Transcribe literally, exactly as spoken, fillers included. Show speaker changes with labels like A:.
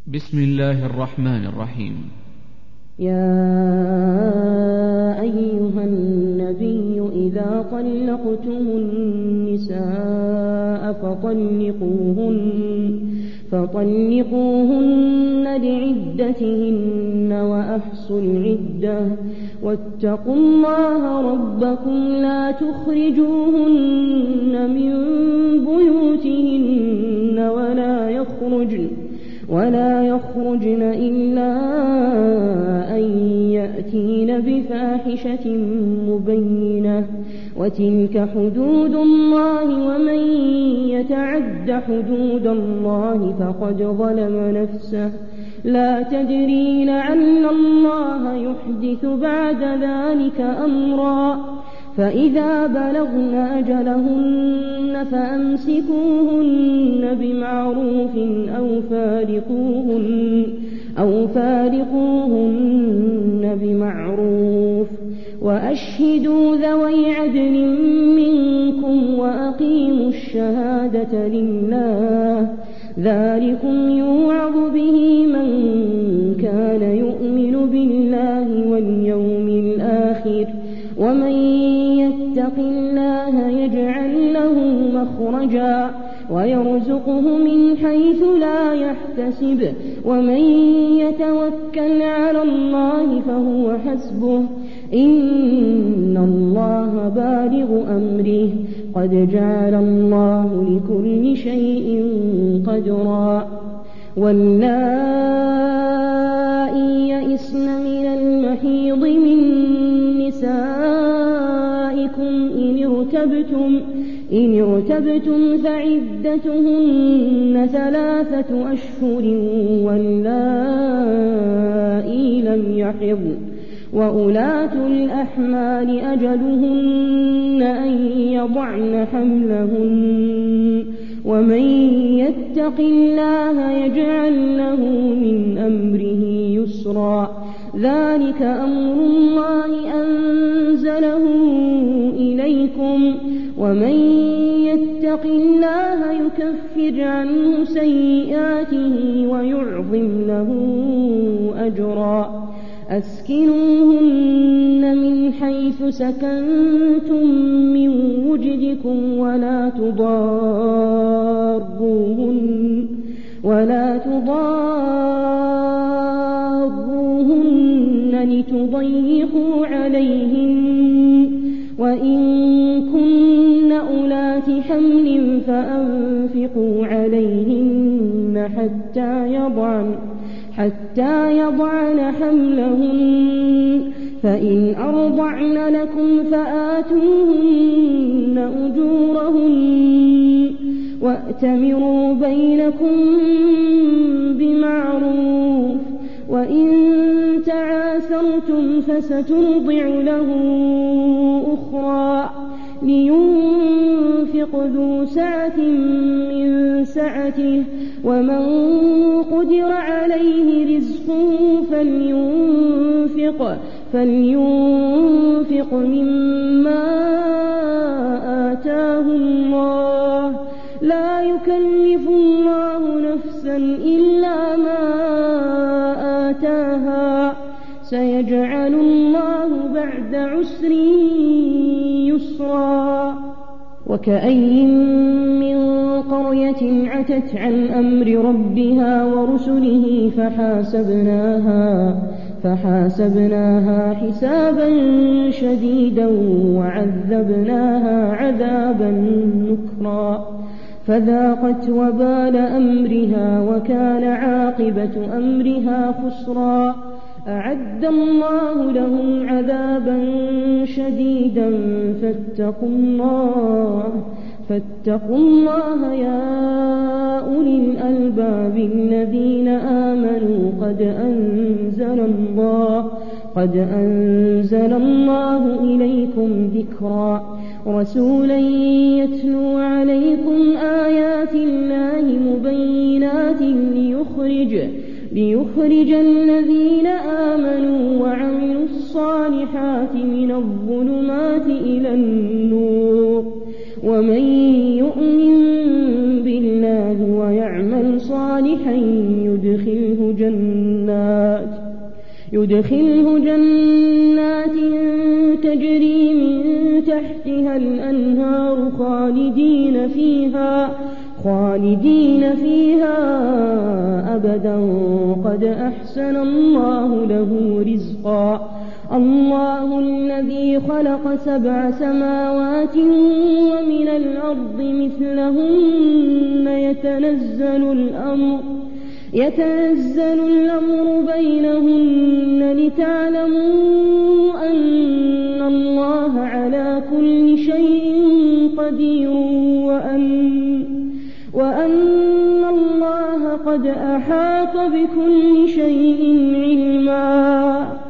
A: بسم الله الرحمن الرحيم.
B: يا أيها النبي إذا طلقتم النساء فطلقوهن, فطلقوهن لعدتهن وأحصوا العدة واتقوا الله ربكم لا تخرجوهن من بيوتهن ولا يخرجن ولا يخرجن إلا أن يأتين بفاحشة مبينة وتلك حدود الله ومن يتعد حدود الله فقد ظلم نفسه لا تدري لعل الله يحدث بعد ذلك أمرا فإذا بلغن أجلهن فأمسكوهن بمعروف أو فارقوهن, أو فارقوهن بمعروف وأشهدوا ذوي عدل منكم وأقيموا الشهادة لله ذلكم يوعظ به من كان يؤمن بالله واليوم الآخر ومن يتق الله يجعل له مخرجا ويرزقه من حيث لا يحتسب ومن يتوكل على الله فهو حسبه إن الله بالغ أمره قد جعل الله لكل شيء قدرا واللائي يئسن من المحيض من نسائكم إن ارتبتم, إن ارتبتم فعدتهن ثلاثة أشهر واللائي لم يحضن وأولاة الأحمال أجلهن أن يضعن حملهن ومن يتق الله يجعل له من أمره يسرا ذلك أمر الله أنزله إليكم ومن يتق الله يكفر عنه سيئاته ويعظم له أجرا أسكنوهن من حيث سكنتم من وجدكم ولا تضاروهن ولا تضاروهن لتضيقوا عليهن وإن كن أولات حمل فأنفقوا عليهن حتى يضعن حتى يضعن حملهن فإن أرضعن لكم فآتوهن أجورهن وأتمروا بينكم بمعروف وإن تعاسرتم فسترضع له أخرى لينفق ذو سعة من سعته ومن قدر عليه رزقه فلينفق, فلينفق مما آتاه الله لا يكلف الله نفسا إلا ما آتاها سيجعل الله بعد عسر يسرا وكأي من قرية عتت عن أمر ربها ورسله فحاسبناها, فحاسبناها حسابا شديدا وعذبناها عذابا نكرا فذاقت وبال أمرها وكان عاقبة أمرها خسرا أعد الله لهم عذابا شديدا فاتقوا الله فاتقوا الله يا أولي الألباب الذين آمنوا قد أنزل الله قد أنزل الله إليكم ذكرا رسولا يتلو عليكم آيات الله مبينات ليخرج ليخرج الذين آمنوا وعملوا الصالحات من الظلمات إلى النور ومن يؤمن بالله ويعمل صالحا صالحا يدخله جنات يدخله جنات تجري من تحتها الأنهار خالدين فيها خالدين فيها أبدا قد أحسن الله له رزقا الله الذي خلق سبع سماوات ومن الأرض مثلهن يتنزل الأمر يتنزل الأمر بينهن لتعلموا أن الله على كل شيء قدير وأن, وأن الله قد أحاط بكل شيء علما